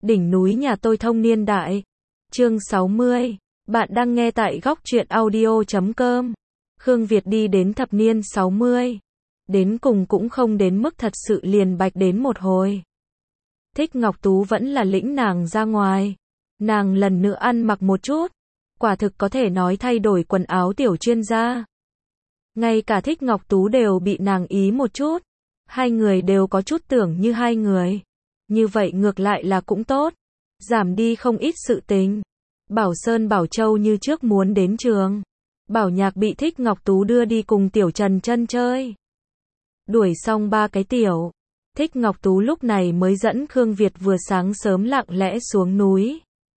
Đỉnh núi nhà tôi thông niên đại. Chương 60. Bạn đang nghe tại góc truyện audio.com. Khương Việt đi đến thập niên 60. Đến cùng cũng không đến mức thật sự liền bạch đến một hồi. Thích Ngọc Tú vẫn là lĩnh nàng ra ngoài. Nàng lần nữa ăn mặc một chút. Quả thực có thể nói thay đổi quần áo tiểu chuyên gia. Ngay cả Thích Ngọc Tú đều bị nàng ý một chút. Hai người đều có chút tưởng như hai người. Như vậy ngược lại là cũng tốt. Giảm đi không ít sự tình. Bảo Sơn Bảo Châu như trước muốn đến trường. Bảo Nhạc bị Thích Ngọc Tú đưa đi cùng Tiểu Trần Chân chơi. Đuổi xong ba cái tiểu. Thích Ngọc Tú lúc này mới dẫn Khương Việt vừa sáng sớm lặng lẽ xuống núi.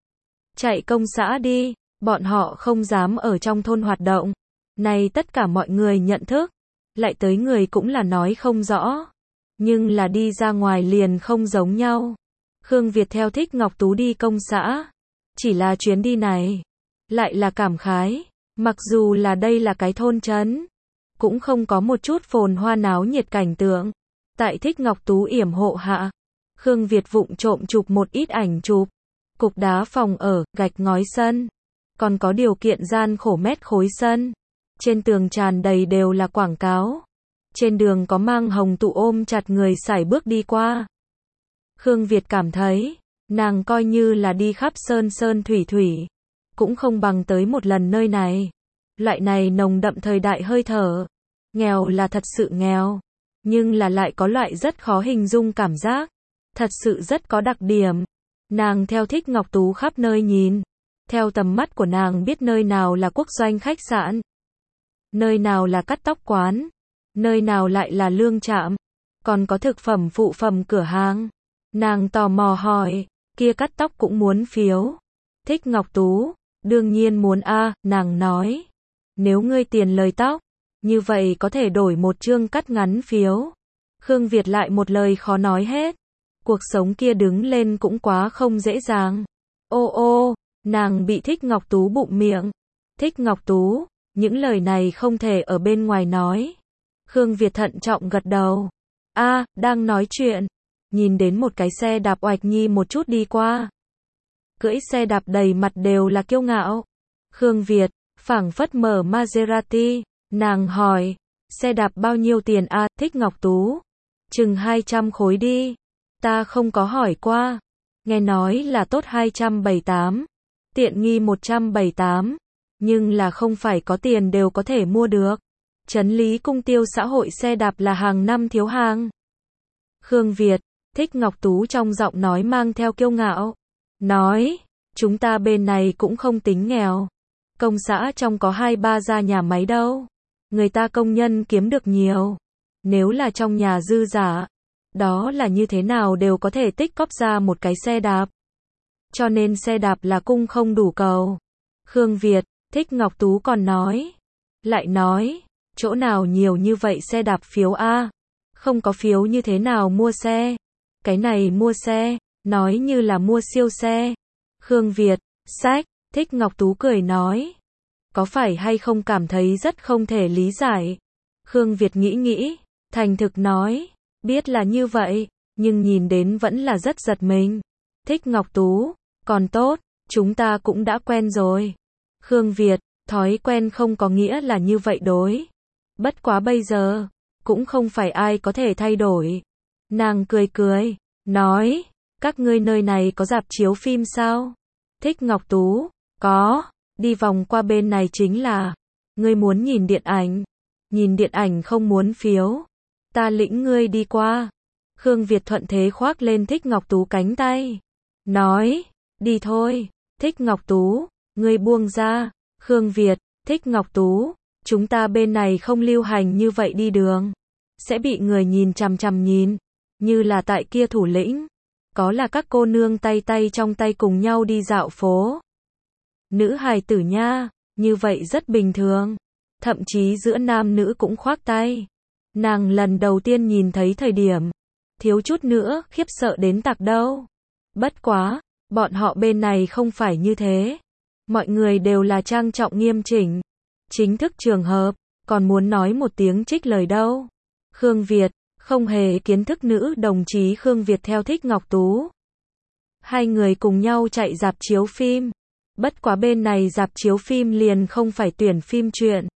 Chạy công xã đi, bọn họ không dám ở trong thôn hoạt động. Này tất cả mọi người nhận thức. Lại tới người cũng là nói không rõ. Nhưng là đi ra ngoài liền không giống nhau. Khương Việt theo Thích Ngọc Tú đi công xã. Chỉ là chuyến đi này. Lại là cảm khái. Mặc dù là đây là cái thôn trấn. Cũng không có một chút phồn hoa náo nhiệt cảnh tượng. Tại Thích Ngọc Tú yểm hộ hạ. Khương Việt vụng trộm chụp một ít ảnh chụp. Cục đá phòng ở, gạch ngói sân. Còn có điều kiện gian khổ mét khối sân. Trên tường tràn đầy đều là quảng cáo. Trên đường có mang hồng tụ ôm chặt người sải bước đi qua. Khương Việt cảm thấy, nàng coi như là đi khắp sơn sơn thủy thủy. Cũng không bằng tới một lần nơi này. Loại này nồng đậm thời đại hơi thở. Nghèo là thật sự nghèo. Nhưng là lại có loại rất khó hình dung cảm giác. Thật sự rất có đặc điểm. Nàng theo Thích Ngọc Tú khắp nơi nhìn. Theo tầm mắt của nàng biết nơi nào là quốc doanh khách sạn. Nơi nào là cắt tóc quán. Nơi nào lại là lương trạm. Còn có thực phẩm phụ phẩm cửa hàng. Nàng tò mò hỏi. Kia cắt tóc cũng muốn phiếu. Thích Ngọc Tú. Đương nhiên muốn a, nàng nói. Nếu ngươi tiền lời tóc. Như vậy có thể đổi một chương cắt ngắn phiếu. Khương Việt lại một lời khó nói hết. Cuộc sống kia đứng lên cũng quá không dễ dàng. Ô ô, nàng bị Thích Ngọc Tú bụng miệng. Thích Ngọc Tú, những lời này không thể ở bên ngoài nói. Khương Việt thận trọng gật đầu. A, đang nói chuyện. Nhìn đến một cái xe đạp oạch nhi một chút đi qua. Cưỡi xe đạp đầy mặt đều là kiêu ngạo. Khương Việt, phảng phất mở Maserati. Nàng hỏi, xe đạp bao nhiêu tiền a? Thích Ngọc Tú. Chừng 200 khối đi. Ta không có hỏi qua. Nghe nói là tốt 278. Tiện nghi 178. Nhưng là không phải có tiền đều có thể mua được. Trấn Lý Cung tiêu xã hội xe đạp là hàng năm thiếu hàng. Khương Việt, Thích Ngọc Tú trong giọng nói mang theo kiêu ngạo. Nói, chúng ta bên này cũng không tính nghèo. Công xã trong có 2-3 gia nhà máy đâu. Người ta công nhân kiếm được nhiều. Nếu là trong nhà dư giả, đó là như thế nào đều có thể tích cóp ra một cái xe đạp. Cho nên xe đạp là cung không đủ cầu. Khương Việt, Thích Ngọc Tú còn nói. Lại nói, chỗ nào nhiều như vậy xe đạp phiếu a? Không có phiếu như thế nào mua xe? Cái này mua xe, nói như là mua siêu xe. Khương Việt, sách, Thích Ngọc Tú cười nói. Có phải hay không cảm thấy rất không thể lý giải? Khương Việt nghĩ, thành thực nói, biết là như vậy, nhưng nhìn đến vẫn là rất giật mình. Thích Ngọc Tú, còn tốt, chúng ta cũng đã quen rồi. Khương Việt, thói quen không có nghĩa là như vậy đối. Bất quá bây giờ, cũng không phải ai có thể thay đổi. Nàng cười, nói, các ngươi nơi này có rạp chiếu phim sao? Thích Ngọc Tú, có, đi vòng qua bên này chính là, ngươi muốn nhìn điện ảnh. Nhìn điện ảnh không muốn phiếu. Ta lĩnh ngươi đi qua. Khương Việt thuận thế khoác lên Thích Ngọc Tú cánh tay. Nói, đi thôi. Thích Ngọc Tú, ngươi buông ra. Khương Việt, Thích Ngọc Tú, chúng ta bên này không lưu hành như vậy đi đường. Sẽ bị người nhìn chằm chằm nhìn. Như là tại kia thủ lĩnh. Có là các cô nương tay trong tay cùng nhau đi dạo phố. Nữ hài tử nha, như vậy rất bình thường. Thậm chí giữa nam nữ cũng khoác tay. Nàng lần đầu tiên nhìn thấy thời điểm. Thiếu chút nữa, khiếp sợ đến tạc đâu. Bất quá, bọn họ bên này không phải như thế. Mọi người đều là trang trọng nghiêm chỉnh. Chính thức trường hợp, còn muốn nói một tiếng trích lời đâu. Khương Việt, không hề kiến thức nữ đồng chí Khương Việt theo Thích Ngọc Tú. Hai người cùng nhau chạy rạp chiếu phim. Bất quá bên này rạp chiếu phim liền không phải tuyển phim truyện.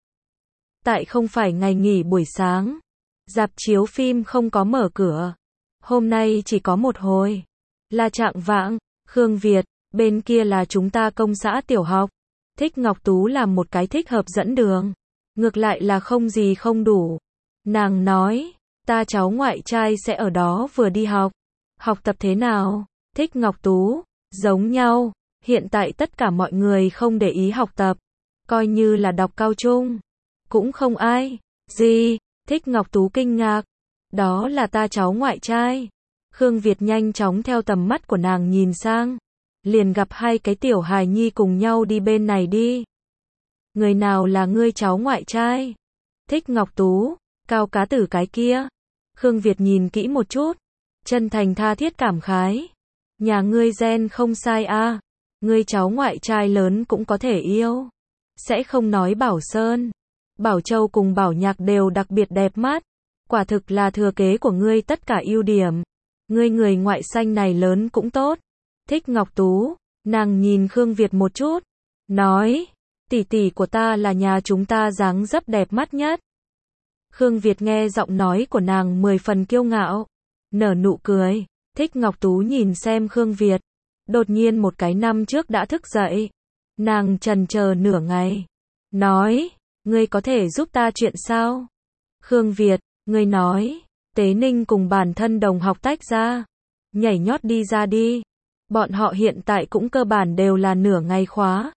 Tại không phải ngày nghỉ buổi sáng, rạp chiếu phim không có mở cửa. Hôm nay chỉ có một hồi. Là trạng vạng, Khương Việt, bên kia là chúng ta công xã tiểu học. Thích Ngọc Tú làm một cái thích hợp dẫn đường. Ngược lại là không gì không đủ. Nàng nói, ta cháu ngoại trai sẽ ở đó vừa đi học. Học tập thế nào? Thích Ngọc Tú, giống nhau. Hiện tại tất cả mọi người không để ý học tập. Coi như là đọc cao trung. Cũng không ai. Gì? Thích Ngọc Tú kinh ngạc. Đó là ta cháu ngoại trai. Khương Việt nhanh chóng theo tầm mắt của nàng nhìn sang. Liền gặp hai cái tiểu hài nhi cùng nhau đi bên này đi. Người nào là ngươi cháu ngoại trai? Thích Ngọc Tú, Cao Cá Tử cái kia. Khương Việt nhìn kỹ một chút. Chân thành tha thiết cảm khái. Nhà ngươi gen không sai a. Ngươi cháu ngoại trai lớn cũng có thể yêu. Sẽ không nói Bảo Sơn. Bảo Châu cùng Bảo Nhạc đều đặc biệt đẹp mắt. Quả thực là thừa kế của ngươi tất cả ưu điểm. Ngươi người ngoại xanh này lớn cũng tốt. Thích Ngọc Tú, nàng nhìn Khương Việt một chút. Nói, tỷ tỷ của ta là nhà chúng ta dáng dấp đẹp mắt nhất. Khương Việt nghe giọng nói của nàng 10 phần kiêu ngạo. Nở nụ cười. Thích Ngọc Tú nhìn xem Khương Việt. Đột nhiên một cái năm trước đã thức dậy. Nàng chần chờ nửa ngày. Nói, ngươi có thể giúp ta chuyện sao? Khương Việt, ngươi nói, Tế Ninh cùng bản thân đồng học tách ra. Nhảy nhót đi ra đi. Bọn họ hiện tại cũng cơ bản đều là nửa ngày khóa.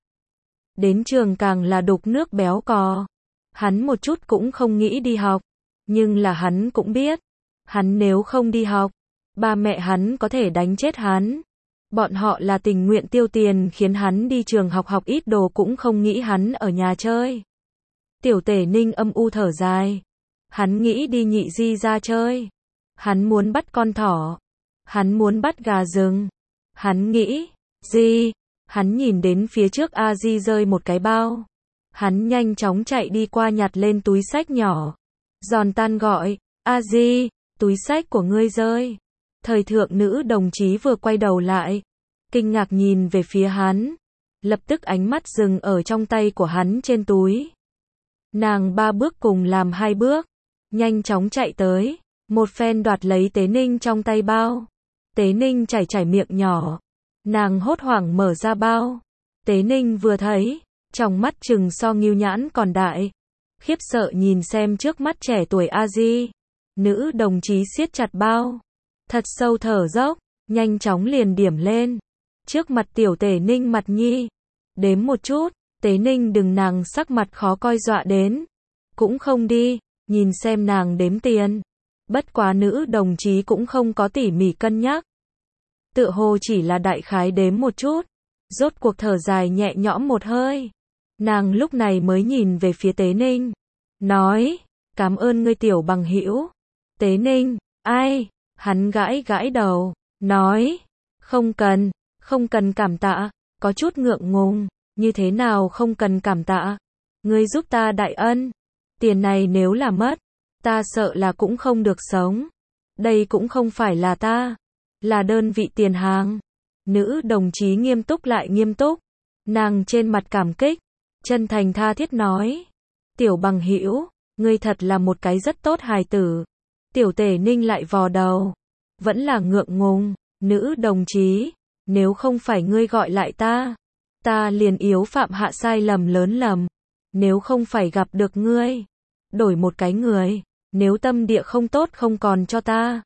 Đến trường càng là đục nước béo cò. Hắn một chút cũng không nghĩ đi học. Nhưng là hắn cũng biết. Hắn nếu không đi học, ba mẹ hắn có thể đánh chết hắn. Bọn họ là tình nguyện tiêu tiền khiến hắn đi trường học học ít đồ cũng không nghĩ hắn ở nhà chơi. Tiểu Tể Ninh âm u thở dài. Hắn nghĩ đi Nhị Di ra chơi. Hắn muốn bắt con thỏ. Hắn muốn bắt gà rừng. Hắn nghĩ, Di. Hắn nhìn đến phía trước A Di rơi một cái bao. Hắn nhanh chóng chạy đi qua nhặt lên túi xách nhỏ. Giòn tan gọi, A Di, túi xách của ngươi rơi. Thời thượng nữ đồng chí vừa quay đầu lại. Kinh ngạc nhìn về phía hắn. Lập tức ánh mắt dừng ở trong tay của hắn trên túi. Nàng 3 bước cùng làm 2 bước. Nhanh chóng chạy tới. Một phen đoạt lấy Tế Ninh trong tay bao. Tế Ninh chảy miệng nhỏ. Nàng hốt hoảng mở ra bao. Tế Ninh vừa thấy. Trong mắt trừng so Ngưu Nhãn còn đại. Khiếp sợ nhìn xem trước mắt trẻ tuổi A Di. Nữ đồng chí siết chặt bao. Thật sâu thở dốc. Nhanh chóng liền điểm lên. Trước mặt tiểu Tể Ninh mặt nhi. Đếm một chút. Tế Ninh đừng nàng sắc mặt khó coi dọa đến. Cũng không đi. Nhìn xem nàng đếm tiền. Bất quá nữ đồng chí cũng không có tỉ mỉ cân nhắc. Tựa hồ chỉ là đại khái đếm một chút. Rốt cuộc thở dài nhẹ nhõm một hơi. Nàng lúc này mới nhìn về phía Tế Ninh. Nói, cảm ơn ngươi tiểu bằng hữu. Tế Ninh, ai? Hắn gãi gãi đầu. Nói, không cần cảm tạ. Có chút ngượng ngùng. Như thế nào không cần cảm tạ? Ngươi giúp ta đại ân. Tiền này nếu là mất, ta sợ là cũng không được sống. Đây cũng không phải là ta. Là đơn vị tiền hàng. Nữ đồng chí nghiêm túc lại nghiêm túc. Nàng trên mặt cảm kích. Chân thành tha thiết nói. Tiểu bằng hữu, ngươi thật là một cái rất tốt hài tử. Tiểu Tể Ninh lại vò đầu. Vẫn là ngượng ngùng. Nữ đồng chí, nếu không phải ngươi gọi lại ta liền yếu phạm hạ sai lầm lớn lầm. Nếu không phải gặp được ngươi, đổi một cái người, nếu tâm địa không tốt không còn cho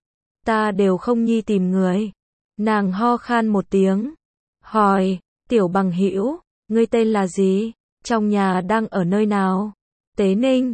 ta đều không nhi tìm người. Nàng ho khan một tiếng. Hỏi, tiểu bằng hữu, ngươi tên là gì? Trong nhà đang ở nơi nào? Tế Ninh,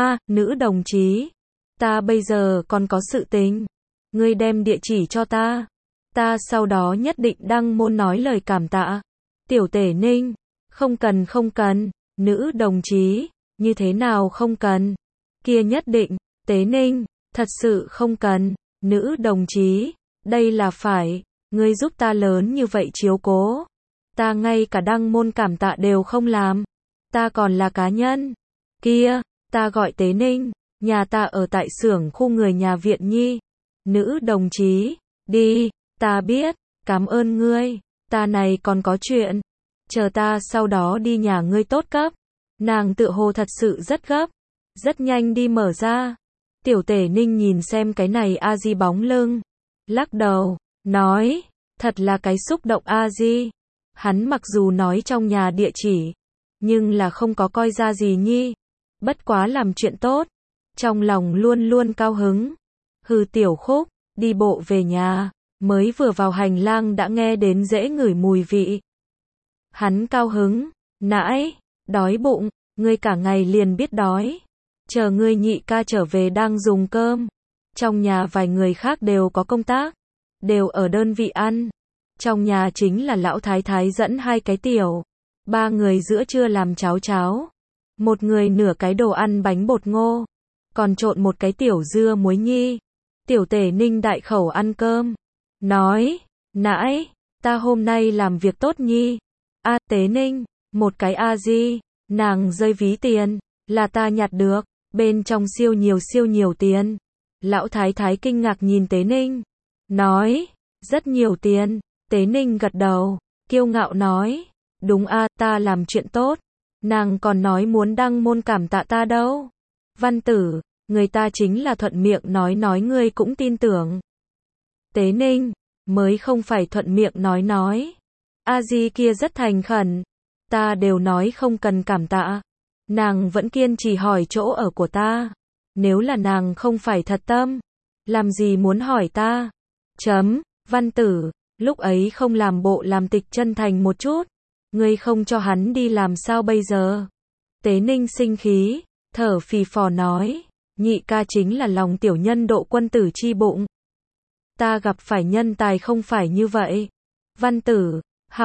nữ đồng chí. Ta bây giờ còn có sự tình. Ngươi đem địa chỉ cho ta. Ta sau đó nhất định đăng môn nói lời cảm tạ. Tiểu Tể Ninh, không cần. Nữ đồng chí, như thế nào không cần? Kia nhất định. Tế Ninh, thật sự không cần. Nữ đồng chí, đây là phải. Ngươi giúp ta lớn như vậy chiếu cố. Ta ngay cả đăng môn cảm tạ đều không làm. Ta còn là cá nhân. Kia, ta gọi Tế Ninh. Nhà ta ở tại xưởng khu người nhà viện nhi. Nữ đồng chí, đi, ta biết. Cảm ơn ngươi, ta này còn có chuyện. Chờ ta sau đó đi nhà ngươi tốt cấp. Nàng tựa hồ thật sự rất gấp. Rất nhanh đi mở ra. Tiểu Tể Ninh nhìn xem cái này a di bóng lưng. Lắc đầu, nói, thật là cái xúc động a di. Hắn mặc dù nói trong nhà địa chỉ, nhưng là không có coi ra gì nhi. Bất quá làm chuyện tốt. Trong lòng luôn luôn cao hứng. Hừ Tiểu Khúc, đi bộ về nhà. Mới vừa vào hành lang đã nghe đến dễ ngửi mùi vị. Hắn cao hứng, nãi, đói bụng, ngươi cả ngày liền biết đói. Chờ ngươi nhị ca trở về đang dùng cơm. Trong nhà vài người khác đều có công tác, đều ở đơn vị ăn. Trong nhà chính là lão thái thái dẫn hai cái tiểu. Ba người giữa trưa làm cháo cháo. Một người nửa cái đồ ăn bánh bột ngô. Còn trộn một cái tiểu dưa muối nhi. Tiểu Tể Ninh đại khẩu ăn cơm. Nói, nãi, ta hôm nay làm việc tốt nhi. A Tế Ninh, một cái a di, nàng rơi ví tiền, là ta nhặt được, bên trong siêu nhiều tiền. Lão thái thái kinh ngạc nhìn Tế Ninh, nói, rất nhiều tiền. Tế Ninh gật đầu, kiêu ngạo nói, đúng a, ta làm chuyện tốt. Nàng còn nói muốn đăng môn cảm tạ ta đâu. Văn Tử, người ta chính là thuận miệng nói ngươi cũng tin tưởng. Tế Ninh, mới không phải thuận miệng nói. A di kia rất thành khẩn. Ta đều nói không cần cảm tạ. Nàng vẫn kiên trì hỏi chỗ ở của ta. Nếu là nàng không phải thật tâm, làm gì muốn hỏi ta? Văn Tử, lúc ấy không làm bộ làm tịch chân thành một chút. Ngươi không cho hắn đi làm sao bây giờ? Tế Ninh sinh khí, thở phì phò nói. Nhị ca chính là lòng tiểu nhân độ quân tử chi bụng. Ta gặp phải nhân tài không phải như vậy. Văn Tử,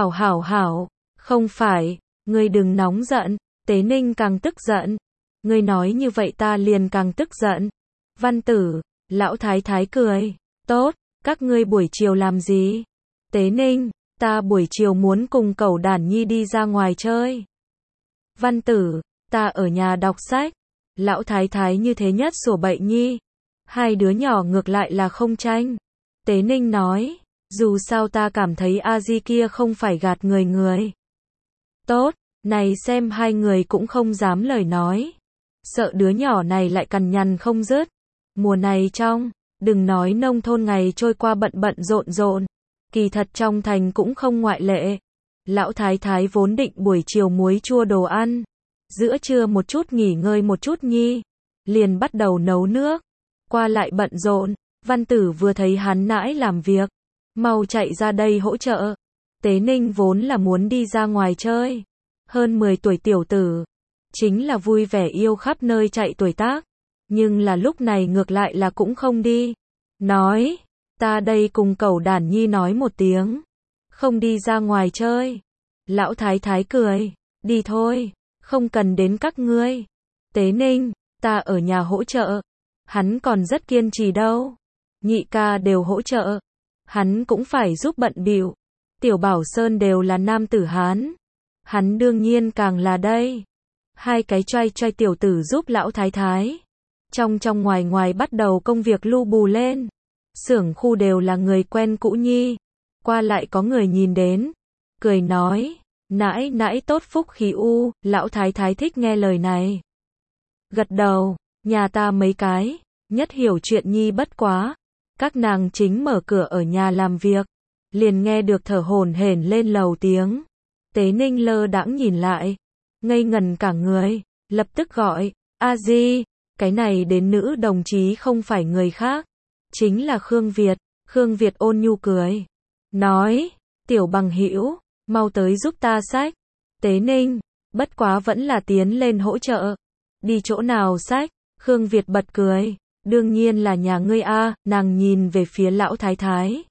hảo, không phải, ngươi đừng nóng giận. Tế Ninh càng tức giận. Ngươi nói như vậy ta liền càng tức giận. Văn Tử, lão thái thái cười. Tốt, các ngươi buổi chiều làm gì? Tế Ninh, ta buổi chiều muốn cùng cẩu đản nhi đi ra ngoài chơi. Văn Tử, ta ở nhà đọc sách. Lão thái thái như thế nhất sủa bậy nhi. Hai đứa nhỏ ngược lại là không tranh. Tế Ninh nói, dù sao ta cảm thấy a di kia không phải gạt người. Tốt, này xem hai người cũng không dám lời nói. Sợ đứa nhỏ này lại cằn nhằn không dứt. Mùa này đừng nói nông thôn ngày trôi qua bận rộn. Kỳ thật trong thành cũng không ngoại lệ. Lão thái thái vốn định buổi chiều muối chua đồ ăn. Giữa trưa một chút nghỉ ngơi một chút nhi. Liền bắt đầu nấu nước. Qua lại bận rộn. Văn Tử vừa thấy hắn nãi làm việc. Mau chạy ra đây hỗ trợ. Tế Ninh vốn là muốn đi ra ngoài chơi. Hơn 10 tuổi tiểu tử. Chính là vui vẻ yêu khắp nơi chạy tuổi tác. Nhưng là lúc này ngược lại là cũng không đi. Nói, ta đây cùng cẩu đản nhi nói một tiếng. Không đi ra ngoài chơi. Lão thái thái cười. Đi thôi, không cần đến các ngươi. Tế Ninh, ta ở nhà hỗ trợ. Hắn còn rất kiên trì đâu. Nhị ca đều hỗ trợ. Hắn cũng phải giúp bận bịu. Tiểu Bảo Sơn đều là nam tử Hán. Hắn đương nhiên càng là đây. Hai cái trai tiểu tử giúp lão thái thái. Trong ngoài bắt đầu công việc lu bù lên. Xưởng khu đều là người quen cũ nhi. Qua lại có người nhìn đến. Cười nói. Nãi tốt phúc khí u. Lão thái thái thích nghe lời này. Gật đầu. Nhà ta mấy cái. Nhất hiểu chuyện nhi bất quá. Các nàng chính mở cửa ở nhà làm việc. Liền nghe được thở hổn hển lên lầu tiếng. Tế Ninh lơ đãng nhìn lại. Ngây ngần cả người. Lập tức gọi. A di. Cái này đến nữ đồng chí không phải người khác. Chính là Khương Việt. Khương Việt ôn nhu cười. Nói. Tiểu bằng hữu, mau tới giúp ta xách. Tế Ninh. Bất quá vẫn là tiến lên hỗ trợ. Đi chỗ nào xách? Khương Việt bật cười. Đương nhiên là nhà ngươi a. Nàng nhìn về phía lão thái thái.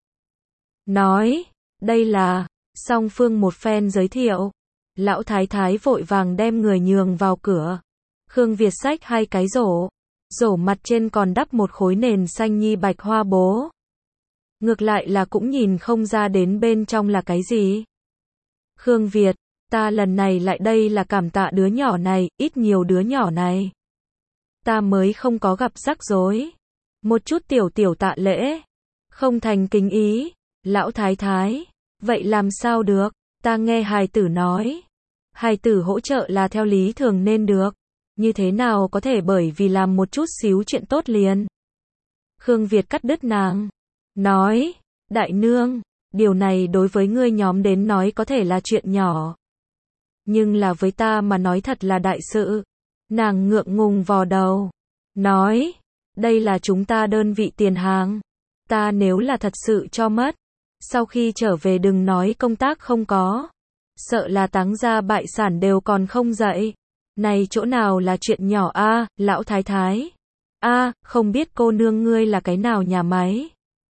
Nói. Đây là. Song phương một phen giới thiệu. Lão thái thái vội vàng đem người nhường vào cửa. Khương Việt xách hai cái rổ. Rổ mặt trên còn đắp một khối nền xanh nhi bạch hoa bố. Ngược lại là cũng nhìn không ra đến bên trong là cái gì. Khương Việt, ta lần này lại đây là cảm tạ đứa nhỏ này, ít nhiều đứa nhỏ này. Ta mới không có gặp rắc rối. Một chút tiểu tạ lễ. Không thành kính ý. Lão thái thái, vậy làm sao được, ta nghe hài tử nói. Hài tử hỗ trợ là theo lý thường nên được. Như thế nào có thể bởi vì làm một chút xíu chuyện tốt liền. Khương Việt cắt đứt nàng. Nói, đại nương, điều này đối với ngươi nhóm đến nói có thể là chuyện nhỏ. Nhưng là với ta mà nói thật là đại sự. Nàng ngượng ngùng vò đầu. Nói, đây là chúng ta đơn vị tiền hàng. Ta nếu là thật sự cho mất. Sau khi trở về đừng nói công tác không có. Sợ là táng gia bại sản đều còn không dậy. Này chỗ nào là chuyện nhỏ a, lão thái thái. A, không biết cô nương ngươi là cái nào nhà máy.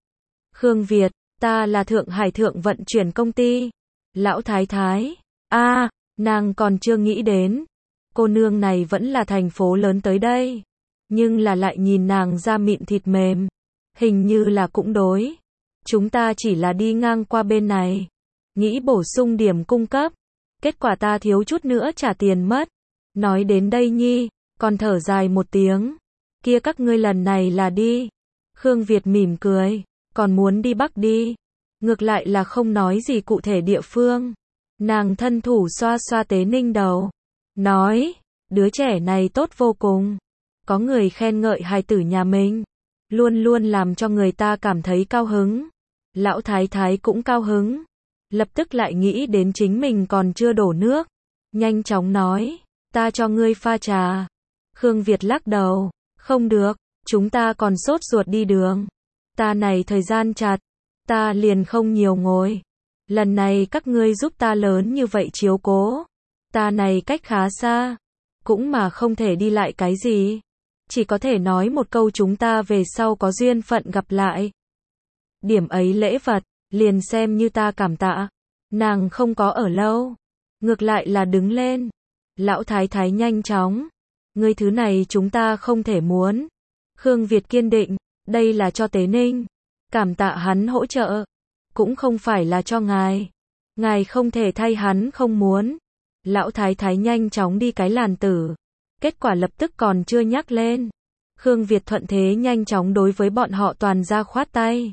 Khương Việt, ta là Thượng Hải Thượng vận chuyển công ty. Lão thái thái, a, nàng còn chưa nghĩ đến. Cô nương này vẫn là thành phố lớn tới đây. Nhưng là lại nhìn nàng da mịn thịt mềm. Hình như là cũng đối. Chúng ta chỉ là đi ngang qua bên này. Nghĩ bổ sung điểm cung cấp. Kết quả ta thiếu chút nữa trả tiền mất. Nói đến đây nhi, còn thở dài một tiếng. Kia các ngươi lần này là đi. Khương Việt mỉm cười. Còn muốn đi Bắc đi. Ngược lại là không nói gì cụ thể địa phương. Nàng thân thủ xoa xoa Tế Ninh đầu. Nói, đứa trẻ này tốt vô cùng. Có người khen ngợi hài tử nhà mình. Luôn luôn làm cho người ta cảm thấy cao hứng. Lão thái thái cũng cao hứng. Lập tức lại nghĩ đến chính mình còn chưa đổ nước. Nhanh chóng nói, ta cho ngươi pha trà. Khương Việt lắc đầu, không được, chúng ta còn sốt ruột đi đường. Ta này thời gian chặt, ta liền không nhiều ngồi. Lần này các ngươi giúp ta lớn như vậy chiếu cố. Ta này cách khá xa, cũng mà không thể đi lại cái gì. Chỉ có thể nói một câu chúng ta về sau có duyên phận gặp lại. Điểm ấy lễ vật, liền xem như ta cảm tạ. Nàng không có ở lâu. Ngược lại là đứng lên. Lão thái thái nhanh chóng. Ngươi thứ này chúng ta không thể muốn. Khương Việt kiên định. Đây là cho Tế Ninh. Cảm tạ hắn hỗ trợ. Cũng không phải là cho ngài. Ngài không thể thay hắn không muốn. Lão thái thái nhanh chóng đi cái làn tử. Kết quả lập tức còn chưa nhắc lên. Khương Việt thuận thế nhanh chóng đối với bọn họ toàn ra khoát tay.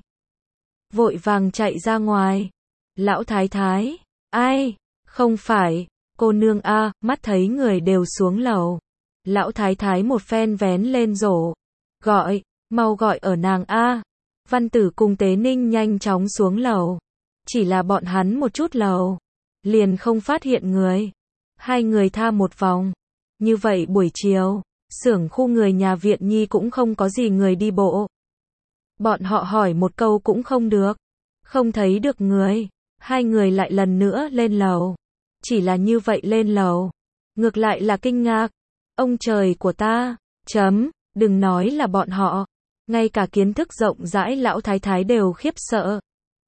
Vội vàng chạy ra ngoài. Lão thái thái, ai, không phải, cô nương a, mắt thấy người đều xuống lầu. Lão thái thái một phen vén lên rổ. Gọi, mau gọi ở nàng a. Văn Tử cùng Tế Ninh nhanh chóng xuống lầu. Chỉ là bọn hắn một chút lầu. Liền không phát hiện người. Hai người tha một vòng. Như vậy buổi chiều, xưởng khu người nhà viện nhi cũng không có gì người đi bộ. Bọn họ hỏi một câu cũng không được. Không thấy được người. Hai người lại lần nữa lên lầu. Chỉ là như vậy lên lầu. Ngược lại là kinh ngạc. Ông trời của ta. Đừng nói là bọn họ. Ngay cả kiến thức rộng rãi lão thái thái đều khiếp sợ.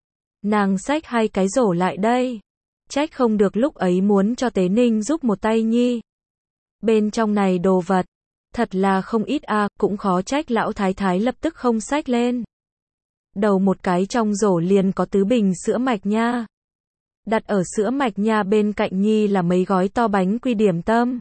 Nàng xách hai cái rổ lại đây. Trách không được lúc ấy muốn cho Tế Ninh giúp một tay nhi. Bên trong này đồ vật. Thật là không ít a, cũng khó trách lão thái thái lập tức không xách lên. Đầu một cái trong rổ liền có tứ bình sữa mạch nha. Đặt ở sữa mạch nha bên cạnh nhi là mấy gói to bánh quy điểm tâm.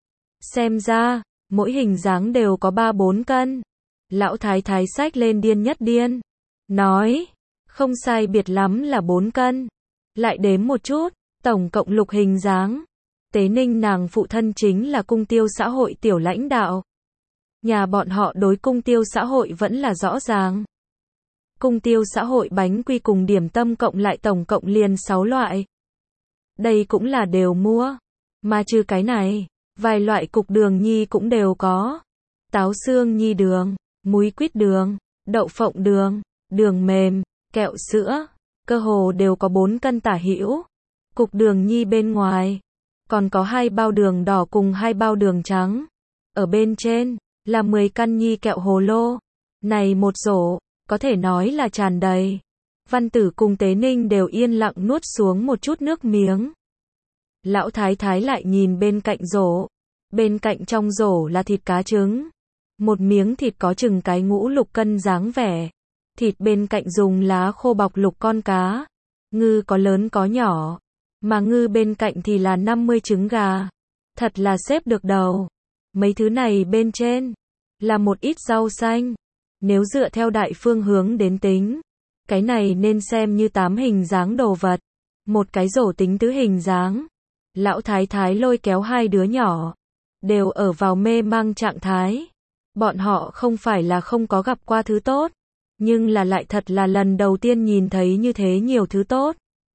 Xem ra, mỗi hình dáng đều có 3-4 cân. Lão thái thái xách lên điên nhất điên. Nói, không sai biệt lắm là 4 cân. Lại đếm một chút, tổng cộng lục hình dáng. Tế Ninh nàng phụ thân chính là cung tiêu xã hội tiểu lãnh đạo. Nhà bọn họ đối cung tiêu xã hội vẫn là rõ ràng. Cung tiêu xã hội bánh quy cùng điểm tâm cộng lại tổng cộng liền 6 loại. Đây cũng là đều mua. Mà trừ cái này, vài loại cục đường nhi cũng đều có. Táo xương nhi đường, múi quýt đường, đậu phộng đường, đường mềm, kẹo sữa, cơ hồ đều có 4 cân tả hữu. Cục đường nhi bên ngoài, còn có 2 bao đường đỏ cùng 2 bao đường trắng. Ở bên trên, là 10 căn nhi kẹo hồ lô. Này một rổ, có thể nói là tràn đầy. Văn Tử cùng Tế Ninh đều yên lặng nuốt xuống một chút nước miếng. Lão thái thái lại nhìn bên cạnh rổ. Bên cạnh trong rổ là thịt cá trứng. Một miếng thịt có chừng cái ngũ lục cân dáng vẻ. Thịt bên cạnh dùng lá khô bọc lục con cá. Ngư có lớn có nhỏ. Mà ngư bên cạnh thì là 50 trứng gà. Thật là xếp được đầu. Mấy thứ này bên trên là một ít rau xanh. Nếu dựa theo đại phương hướng đến tính, Cái này nên xem như 8 hình dáng đồ vật. Một cái rổ tính tứ hình dáng. Lão thái thái lôi kéo hai đứa nhỏ. Đều ở vào mê mang trạng thái. Bọn họ không phải là không có gặp qua thứ tốt. Nhưng là lại thật là lần đầu tiên nhìn thấy như thế nhiều thứ tốt.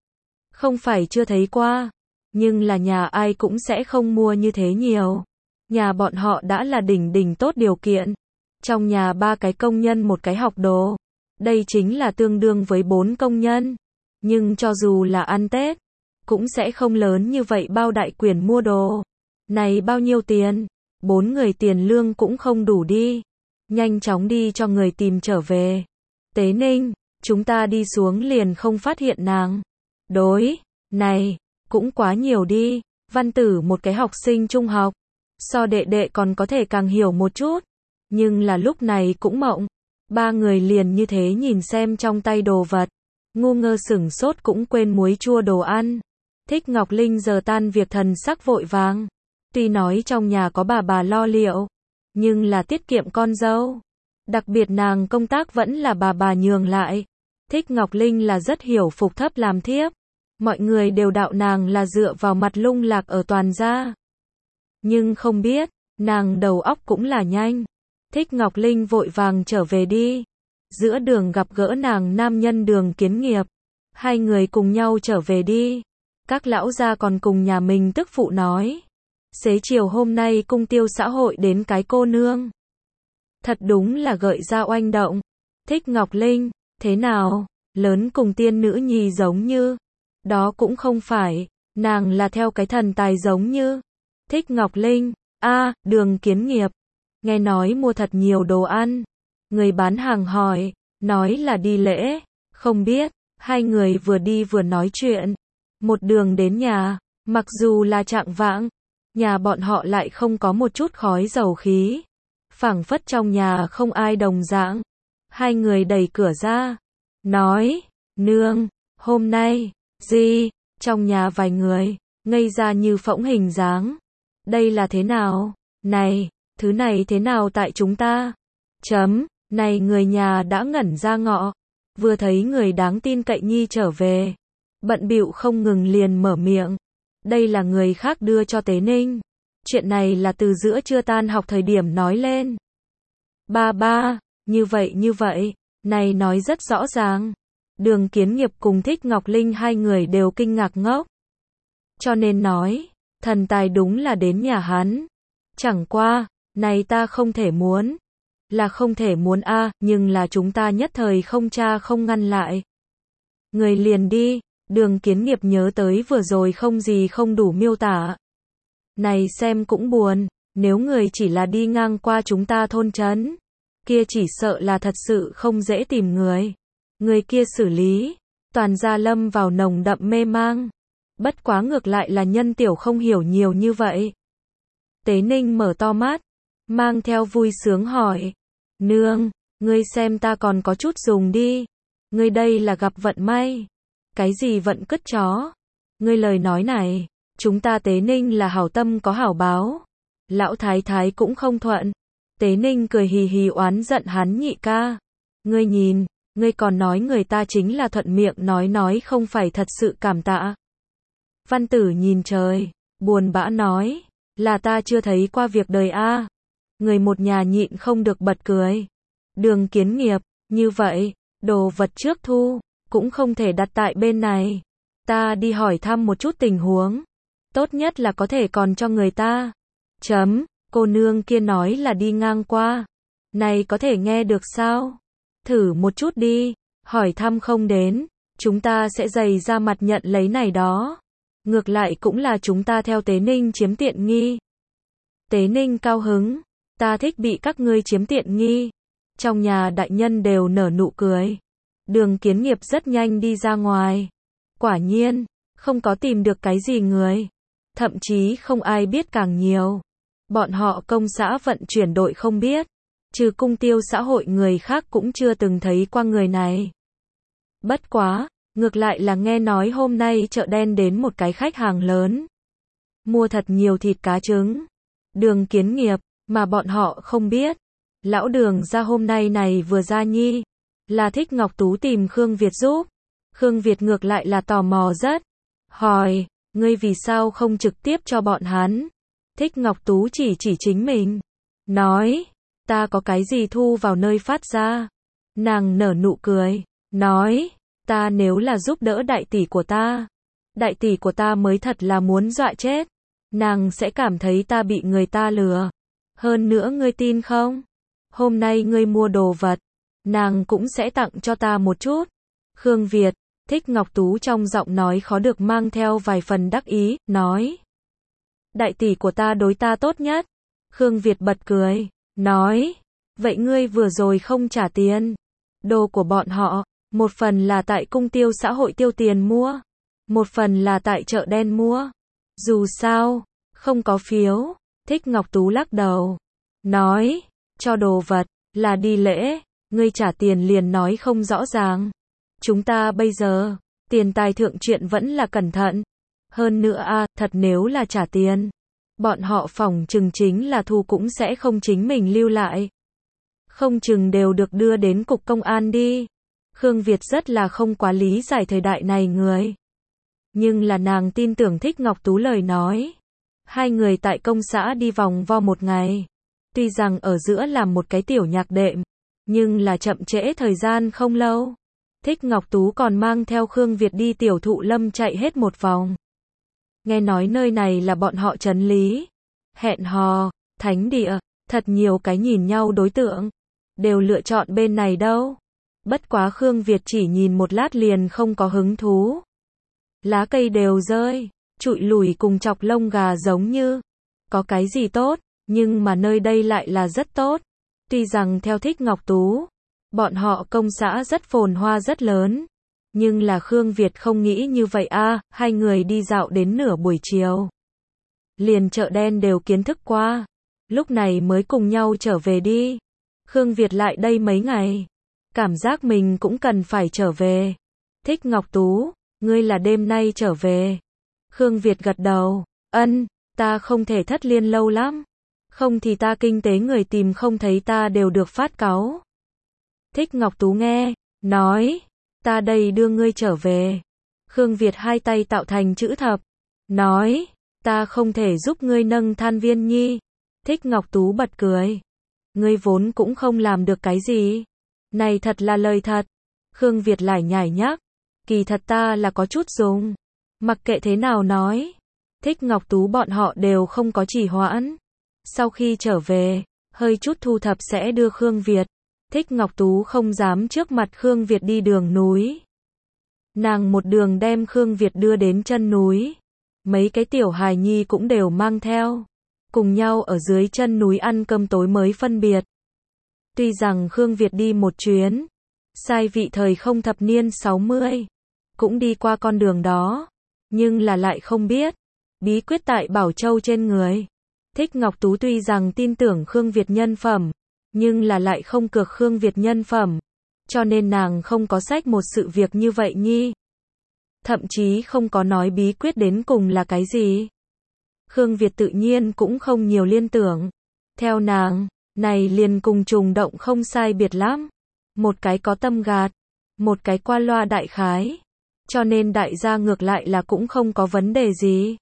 Không phải chưa thấy qua. Nhưng là nhà ai cũng sẽ không mua như thế nhiều. Nhà bọn họ đã là đỉnh đỉnh tốt điều kiện. Trong nhà 3 cái công nhân một cái học đồ. Đây chính là tương đương với 4 công nhân. Nhưng cho dù là ăn Tết, cũng sẽ không lớn như vậy bao đại quyển mua đồ. Này bao nhiêu tiền? 4 người tiền lương cũng không đủ đi. Nhanh chóng đi cho người tìm trở về. Tế Ninh, chúng ta đi xuống liền không phát hiện nàng. Đối, này, cũng quá nhiều đi. Văn Tử một cái học sinh trung học. So đệ đệ còn có thể càng hiểu một chút. Nhưng là lúc này cũng mộng. 3 người liền như thế nhìn xem trong tay đồ vật. Ngu ngơ sửng sốt cũng quên muối chua đồ ăn. Thích Ngọc Linh giờ tan việc thần sắc vội vàng. Tuy nói trong nhà có bà lo liệu. Nhưng là tiết kiệm con dâu. Đặc biệt nàng công tác vẫn là bà nhường lại. Thích Ngọc Linh là rất hiểu phục thấp làm thiếp. Mọi người đều đạo nàng là dựa vào mặt lung lạc ở toàn gia. Nhưng không biết, nàng đầu óc cũng là nhanh. Thích Ngọc Linh vội vàng trở về đi. Giữa đường gặp gỡ nàng nam nhân Đường Kiến Nghiệp. Hai người cùng nhau trở về đi. Các lão gia còn cùng nhà mình tức phụ nói. Xế chiều hôm nay cung tiêu xã hội đến cái cô nương. Thật đúng là gợi ra oanh động. Thích Ngọc Linh, thế nào? Lớn cùng tiên nữ nhi giống như. Đó cũng không phải, nàng là theo cái thần tài giống như. Thích Ngọc Linh, Đường Kiến Nghiệp. Nghe nói mua thật nhiều đồ ăn. Người bán hàng hỏi, nói là đi lễ, không biết. Hai người vừa đi vừa nói chuyện. Một đường đến nhà, mặc dù là trạng vạng, nhà bọn họ lại không có một chút khói dầu khí. Phảng phất trong nhà không ai đồng dạng. Hai người đẩy cửa ra, nói, nương, hôm nay, gì, trong nhà vài người, ngây ra như phỗng hình dáng. Đây là thế nào? Này, thứ này thế nào tại chúng ta? Này người nhà đã ngẩn ra ngọ. Vừa thấy người đáng tin cậy nhi trở về. Bận bịu không ngừng liền mở miệng. Đây là người khác đưa cho Tế Ninh. Chuyện này là từ giữa trưa tan học thời điểm nói lên. Ba, như vậy, này nói rất rõ ràng. Đường Kiến Nghiệp cùng Thích Ngọc Linh hai người đều kinh ngạc ngốc. Cho nên nói, thần tài đúng là đến nhà hắn. Chẳng qua, này ta không thể muốn. Là không thể muốn nhưng là chúng ta nhất thời không cha không ngăn lại. Người liền đi, Đường Kiến Nghiệp nhớ tới vừa rồi không gì không đủ miêu tả. Này xem cũng buồn, nếu người chỉ là đi ngang qua chúng ta thôn trấn, kia chỉ sợ là thật sự không dễ tìm người. Người kia xử lý, toàn gia lâm vào nồng đậm mê mang. Bất quá ngược lại là Nhân Tiểu không hiểu nhiều như vậy. Tế Ninh mở to mắt, mang theo vui sướng hỏi. Nương, ngươi xem ta còn có chút dùng đi. Ngươi đây là gặp vận may. Cái gì vận cứt chó? Ngươi lời nói này, chúng ta Tế Ninh là hảo tâm có hảo báo. Lão thái thái cũng không thuận. Tế Ninh cười hì hì oán giận hắn nhị ca. Ngươi nhìn, ngươi còn nói người ta chính là thuận miệng nói không phải thật sự cảm tạ. Văn Tử nhìn trời, buồn bã nói, là ta chưa thấy qua việc đời Người một nhà nhịn không được bật cười. Đường Kiến Nghiệp, như vậy, đồ vật trước thu, cũng không thể đặt tại bên này. Ta đi hỏi thăm một chút tình huống. Tốt nhất là có thể còn cho người ta. Cô nương kia nói là đi ngang qua. Này có thể nghe được sao? Thử một chút đi, hỏi thăm không đến. Chúng ta sẽ dày ra mặt nhận lấy này đó. Ngược lại cũng là chúng ta theo Tế Ninh chiếm tiện nghi. Tế Ninh cao hứng. Ta thích bị các ngươi chiếm tiện nghi. Trong nhà đại nhân đều nở nụ cười. Đường Kiến Nghiệp rất nhanh đi ra ngoài. Quả nhiên, không có tìm được cái gì người. Thậm chí không ai biết càng nhiều. Bọn họ công xã vận chuyển đội không biết. Trừ cung tiêu xã hội người khác cũng chưa từng thấy qua người này. Bất quá, ngược lại là nghe nói hôm nay chợ đen đến một cái khách hàng lớn. Mua thật nhiều thịt cá trứng. Đường Kiến Nghiệp, mà bọn họ không biết. Lão Đường ra hôm nay này vừa ra nhi. Là Thích Ngọc Tú tìm Khương Việt giúp. Khương Việt ngược lại là tò mò rất. Hỏi, ngươi vì sao không trực tiếp cho bọn hắn? Thích Ngọc Tú chỉ chính mình. Nói, ta có cái gì thu vào nơi phát ra? Nàng nở nụ cười. Nói, ta nếu là giúp đỡ đại tỷ của ta mới thật là muốn dọa chết. Nàng sẽ cảm thấy ta bị người ta lừa. Hơn nữa ngươi tin không? Hôm nay ngươi mua đồ vật, nàng cũng sẽ tặng cho ta một chút. Khương Việt, Thích Ngọc Tú trong giọng nói khó được mang theo vài phần đắc ý, nói. Đại tỷ của ta đối ta tốt nhất. Khương Việt bật cười, nói. Vậy ngươi vừa rồi không trả tiền. Đồ của bọn họ, một phần là tại cung tiêu xã hội tiêu tiền mua. Một phần là tại chợ đen mua. Dù sao, không có phiếu. Thích Ngọc Tú lắc đầu. Nói, cho đồ vật, là đi lễ. Ngươi trả tiền liền nói không rõ ràng. Chúng ta bây giờ, tiền tài thượng chuyện vẫn là cẩn thận. Hơn nữa thật nếu là trả tiền. Bọn họ phỏng chừng chính là thu cũng sẽ không chính mình lưu lại. Không chừng đều được đưa đến cục công an đi. Khương Việt rất là không quá lý giải thời đại này người. Nhưng là nàng tin tưởng Thích Ngọc Tú lời nói. Hai người tại công xã đi vòng vo một ngày. Tuy rằng ở giữa làm một cái tiểu nhạc đệm, nhưng là chậm trễ thời gian không lâu. Thích Ngọc Tú còn mang theo Khương Việt đi Tiểu Thụ Lâm chạy hết một vòng. Nghe nói nơi này là bọn họ trấn lý, hẹn hò, thánh địa, thật nhiều cái nhìn nhau đối tượng. Đều lựa chọn bên này đâu. Bất quá Khương Việt chỉ nhìn một lát liền không có hứng thú. Lá cây đều rơi, trụi lủi cùng chọc lông gà giống như. Có cái gì tốt, nhưng mà nơi đây lại là rất tốt. Tuy rằng theo Thích Ngọc Tú, bọn họ công xã rất phồn hoa rất lớn. Nhưng là Khương Việt không nghĩ như vậy hai người đi dạo đến nửa buổi chiều. Liền chợ đen đều kiến thức qua. Lúc này mới cùng nhau trở về đi. Khương Việt lại đây mấy ngày. Cảm giác mình cũng cần phải trở về. Thích Ngọc Tú, ngươi là đêm nay trở về. Khương Việt gật đầu. Ta không thể thất liên lâu lắm. Không thì ta kinh tế người tìm không thấy ta đều được phát cáu. Thích Ngọc Tú nghe, nói. Ta đây đưa ngươi trở về. Khương Việt hai tay tạo thành chữ thập. Nói, ta không thể giúp ngươi nâng than viên nhi. Thích Ngọc Tú bật cười. Ngươi vốn cũng không làm được cái gì. Này thật là lời thật. Khương Việt lải nhải nhắc. Kỳ thật ta là có chút dùng. Mặc kệ thế nào nói. Thích Ngọc Tú bọn họ đều không có trì hoãn. Sau khi trở về, hơi chút thu thập sẽ đưa Khương Việt. Thích Ngọc Tú không dám trước mặt Khương Việt đi đường núi. Nàng một đường đem Khương Việt đưa đến chân núi. Mấy cái tiểu hài nhi cũng đều mang theo. Cùng nhau ở dưới chân núi ăn cơm tối mới phân biệt. Tuy rằng Khương Việt đi một chuyến, sai vị thời không thập niên 60, cũng đi qua con đường đó, nhưng là lại không biết bí quyết tại Bảo Châu trên người. Thích Ngọc Tú tuy rằng tin tưởng Khương Việt nhân phẩm, nhưng là lại không cược Khương Việt nhân phẩm, cho nên nàng không có xách một sự việc như vậy nhi. Thậm chí không có nói bí quyết đến cùng là cái gì. Khương Việt tự nhiên cũng không nhiều liên tưởng. Theo nàng, này liền cùng trùng động không sai biệt lắm. Một cái có tâm gạt, một cái qua loa đại khái. Cho nên đại gia ngược lại là cũng không có vấn đề gì.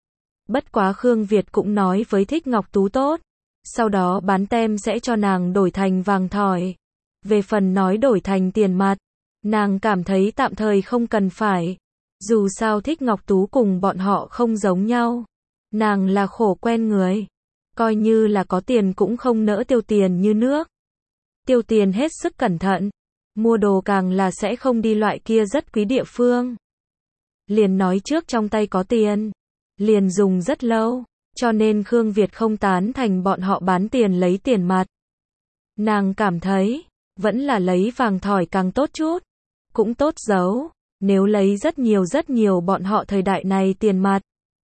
Bất quá Khương Việt cũng nói với Thích Ngọc Tú tốt. Sau đó bán tem sẽ cho nàng đổi thành vàng thỏi. Về phần nói đổi thành tiền mặt, nàng cảm thấy tạm thời không cần phải. Dù sao Thích Ngọc Tú cùng bọn họ không giống nhau. Nàng là khổ quen người. Coi như là có tiền cũng không nỡ tiêu tiền như nước. Tiêu tiền hết sức cẩn thận. Mua đồ càng là sẽ không đi loại kia rất quý địa phương. Liền nói trước trong tay có tiền. Liền dùng rất lâu. Cho nên Khương Việt không tán thành bọn họ bán tiền lấy tiền mặt. Nàng cảm thấy, vẫn là lấy vàng thỏi càng tốt chút. Cũng tốt giấu. Nếu lấy rất nhiều bọn họ thời đại này tiền mặt.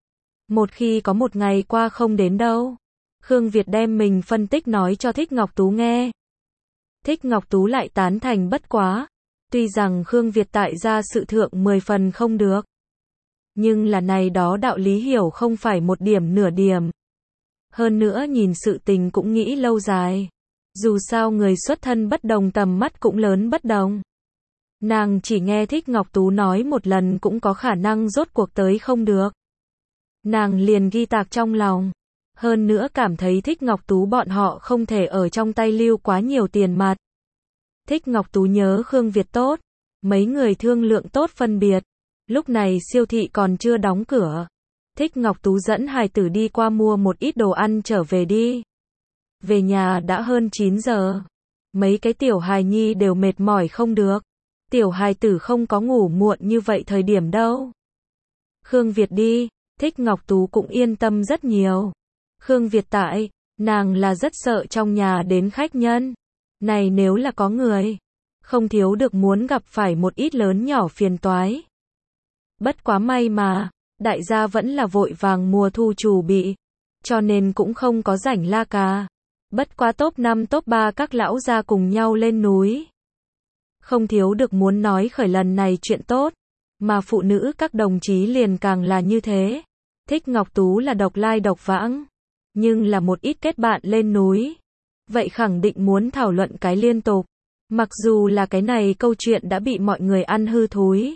Một khi có một ngày qua không đến đâu. Khương Việt đem mình phân tích nói cho Thích Ngọc Tú nghe. Thích Ngọc Tú lại tán thành bất quá. Tuy rằng Khương Việt tại gia sự thượng 10 phần không được. Nhưng là này đó đạo lý hiểu không phải một điểm nửa điểm. Hơn nữa nhìn sự tình cũng nghĩ lâu dài. Dù sao người xuất thân bất đồng tầm mắt cũng lớn bất đồng. Nàng chỉ nghe Thích Ngọc Tú nói một lần cũng có khả năng rốt cuộc tới không được. Nàng liền ghi tạc trong lòng. Hơn nữa cảm thấy Thích Ngọc Tú bọn họ không thể ở trong tay lưu quá nhiều tiền mặt. Thích Ngọc Tú nhớ Khương Việt tốt. Mấy người thương lượng tốt phân biệt. Lúc này siêu thị còn chưa đóng cửa. Thích Ngọc Tú dẫn hài tử đi qua mua một ít đồ ăn trở về đi. Về nhà đã hơn 9 giờ. Mấy cái tiểu hài nhi đều mệt mỏi không được. Tiểu hài tử không có ngủ muộn như vậy thời điểm đâu. Khương Việt đi, Thích Ngọc Tú cũng yên tâm rất nhiều. Khương Việt tại, nàng là rất sợ trong nhà đến khách nhân. Này nếu là có người, không thiếu được muốn gặp phải một ít lớn nhỏ phiền toái. Bất quá may mà, đại gia vẫn là vội vàng mùa thu chuẩn bị, cho nên cũng không có rảnh la cà. Bất quá top 5 top 3 các lão gia cùng nhau lên núi. Không thiếu được muốn nói khởi lần này chuyện tốt, mà phụ nữ các đồng chí liền càng là như thế. Thích Ngọc Tú là độc lai độc vãng, nhưng là một ít kết bạn lên núi. Vậy khẳng định muốn thảo luận cái liên tục, mặc dù là cái này câu chuyện đã bị mọi người ăn hư thúi.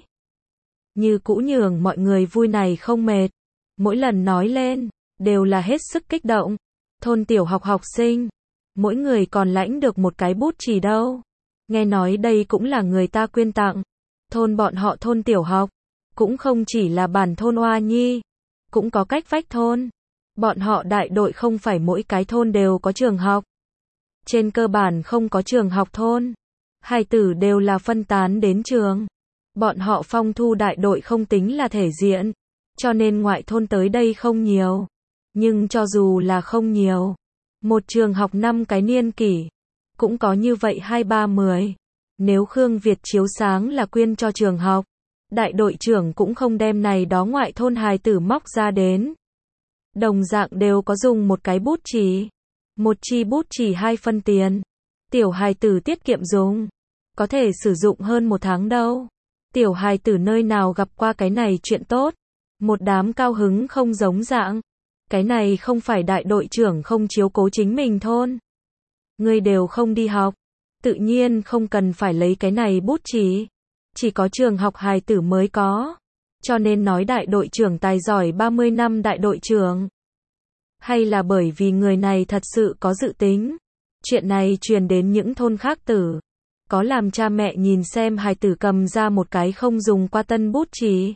Như cũ nhường mọi người vui này không mệt, mỗi lần nói lên, đều là hết sức kích động. Thôn tiểu học học sinh, mỗi người còn lãnh được một cái bút chì đâu. Nghe nói đây cũng là người ta quyên tặng. Thôn bọn họ thôn tiểu học, cũng không chỉ là bản thôn Oa Nhi, cũng có cách vách thôn. Bọn họ đại đội không phải mỗi cái thôn đều có trường học. Trên cơ bản không có trường học thôn. Hài tử đều là phân tán đến trường. Bọn họ phong thu đại đội không tính là thể diện, cho nên ngoại thôn tới đây không nhiều. Nhưng cho dù là không nhiều, một trường học 5 cái niên kỷ, cũng có như vậy 2-3-10. Nếu Khương Việt chiếu sáng là quyên cho trường học, đại đội trưởng cũng không đem này đó ngoại thôn hài tử móc ra đến. Đồng dạng đều có dùng một cái bút chì. Một chi bút chì 2 phân tiền. Tiểu hài tử tiết kiệm dùng, có thể sử dụng hơn 1 tháng đâu. Tiểu hài tử nơi nào gặp qua cái này chuyện tốt. Một đám cao hứng không giống dạng. Cái này không phải đại đội trưởng không chiếu cố chính mình thôn. Người đều không đi học, tự nhiên không cần phải lấy cái này bút chì. Chỉ có trường học hài tử mới có. Cho nên nói đại đội trưởng tài giỏi 30 năm đại đội trưởng. Hay là bởi vì người này thật sự có dự tính. Chuyện này truyền đến những thôn khác tử. Có làm cha mẹ nhìn xem hài tử cầm ra một cái không dùng qua tân bút chì.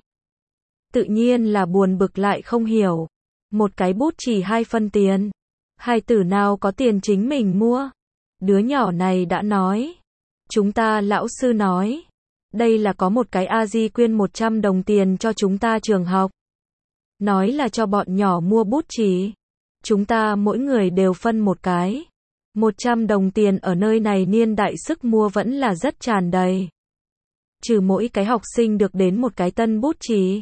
Tự nhiên là buồn bực lại không hiểu. Một cái bút chì 2 phân tiền. Hài tử nào có tiền chính mình mua. Đứa nhỏ này đã nói. Chúng ta lão sư nói. Đây là có một cái A-di quyên 100 đồng tiền cho chúng ta trường học. Nói là cho bọn nhỏ mua bút chì. Chúng ta mỗi người đều phân một cái. 100 đồng tiền ở nơi này niên đại sức mua vẫn là rất tràn đầy. Trừ mỗi cái học sinh được đến một cái tân bút chì.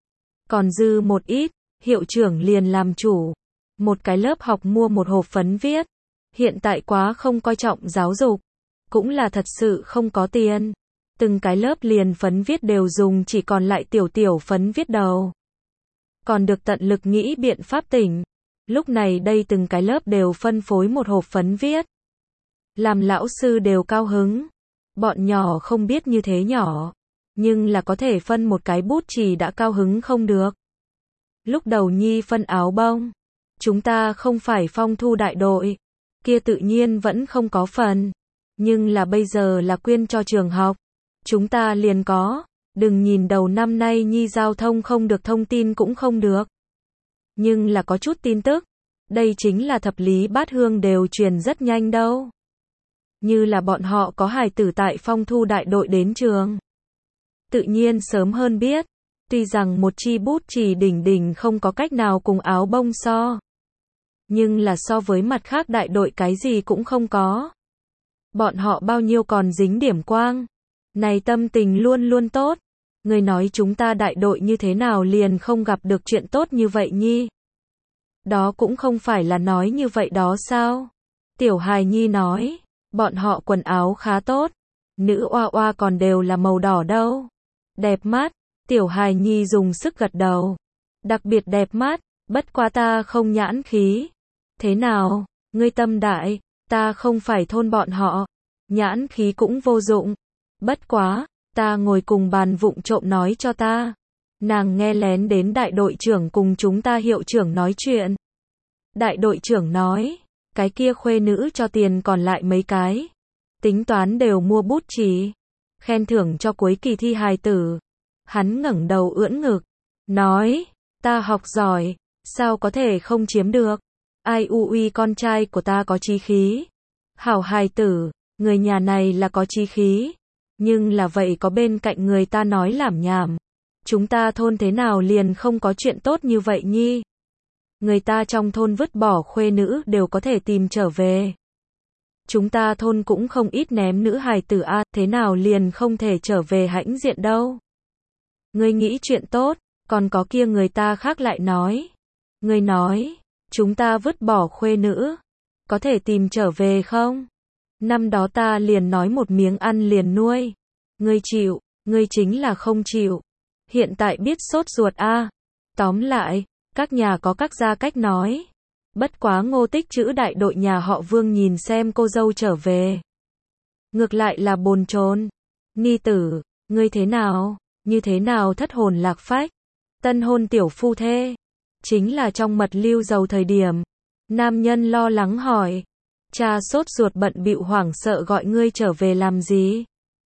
Còn dư một ít, hiệu trưởng liền làm chủ. Một cái lớp học mua một hộp phấn viết. Hiện tại quá không coi trọng giáo dục. Cũng là thật sự không có tiền. Từng cái lớp liền phấn viết đều dùng chỉ còn lại tiểu phấn viết đầu. Còn được tận lực nghĩ biện pháp tỉnh. Lúc này đây từng cái lớp đều phân phối một hộp phấn viết. Làm lão sư đều cao hứng. Bọn nhỏ không biết như thế nhỏ. Nhưng là có thể phân một cái bút chì đã cao hứng không được. Lúc đầu Nhi phân áo bông. Chúng ta không phải phong thu đại đội. Kia tự nhiên vẫn không có phần. Nhưng là bây giờ là quyên cho trường học. Chúng ta liền có. Đừng nhìn đầu năm nay Nhi giao thông không được thông tin cũng không được. Nhưng là có chút tin tức. Đây chính là thập lý bát hương đều truyền rất nhanh đâu. Như là bọn họ có hài tử tại phong thu đại đội đến trường. Tự nhiên sớm hơn biết. Tuy rằng một chi bút chì đỉnh không có cách nào cùng áo bông so. Nhưng là so với mặt khác đại đội cái gì cũng không có. Bọn họ bao nhiêu còn dính điểm quang. Này tâm tình luôn luôn tốt. Người nói chúng ta đại đội như thế nào liền không gặp được chuyện tốt như vậy Nhi. Đó cũng không phải là nói như vậy đó sao? Tiểu hài Nhi nói. Bọn họ quần áo khá tốt. Nữ oa oa còn đều là màu đỏ đâu. Đẹp mắt. Tiểu hài Nhi dùng sức gật đầu. Đặc biệt đẹp mắt. Bất quá ta không nhãn khí. Thế nào? Ngươi tâm đại. ta không phải thôn bọn họ, nhãn khí cũng vô dụng. Bất quá, ta ngồi cùng bàn vụng trộm nói cho ta. Nàng nghe lén đến đại đội trưởng cùng chúng ta hiệu trưởng nói chuyện. Đại đội trưởng nói, cái kia khuê nữ cho tiền còn lại mấy cái. Tính toán đều mua bút chì, khen thưởng cho cuối kỳ thi hài tử. Hắn ngẩng đầu ưỡn ngực, nói, ta học giỏi, sao có thể không chiếm được. Ai uy con trai của ta có chí khí. Hảo hài tử, người nhà này là có chí khí. Nhưng là vậy có bên cạnh người ta nói lảm nhảm. Chúng ta thôn thế nào liền không có chuyện tốt như vậy nhi. Người ta trong thôn vứt bỏ khuê nữ đều có thể tìm trở về. Chúng ta thôn cũng không ít ném nữ hài tử a, thế nào liền không thể trở về hãnh diện đâu. Ngươi nghĩ chuyện tốt, còn có kia người ta khác lại nói. Ngươi nói, chúng ta vứt bỏ khuê nữ, có thể tìm trở về không? Năm đó ta liền nói một miếng ăn liền nuôi. Ngươi chịu, ngươi chính là không chịu. Hiện tại biết sốt ruột a. Tóm lại, các nhà có các gia cách nói. Bất quá Ngô Tích Trữ đại đội nhà họ Vương nhìn xem cô dâu trở về. Ngược lại là bồn chồn. Ni tử, ngươi thế nào? Như thế nào thất hồn lạc phách? Tân hôn tiểu phu thê. Chính là trong mật lưu dầu thời điểm. Nam nhân lo lắng hỏi. Cha sốt ruột bận bịu hoảng sợ gọi ngươi trở về làm gì?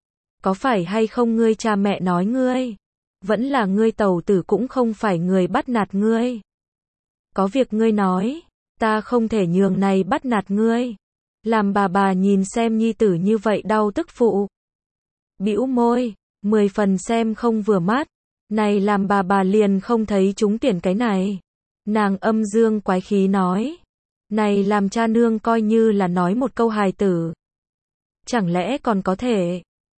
Có phải hay không ngươi cha mẹ nói ngươi? Vẫn là ngươi tàu tử cũng không phải người bắt nạt ngươi. Có việc ngươi nói, ta không thể nhường này bắt nạt ngươi. Làm bà nhìn xem nhi tử như vậy đau tức phụ. Bĩu môi, 10 phần xem không vừa mắt. Này làm bà liền không thấy trúng tiền cái này. Nàng âm dương quái khí nói. Này làm cha nương coi như là nói một câu hài tử. Chẳng lẽ còn có thể.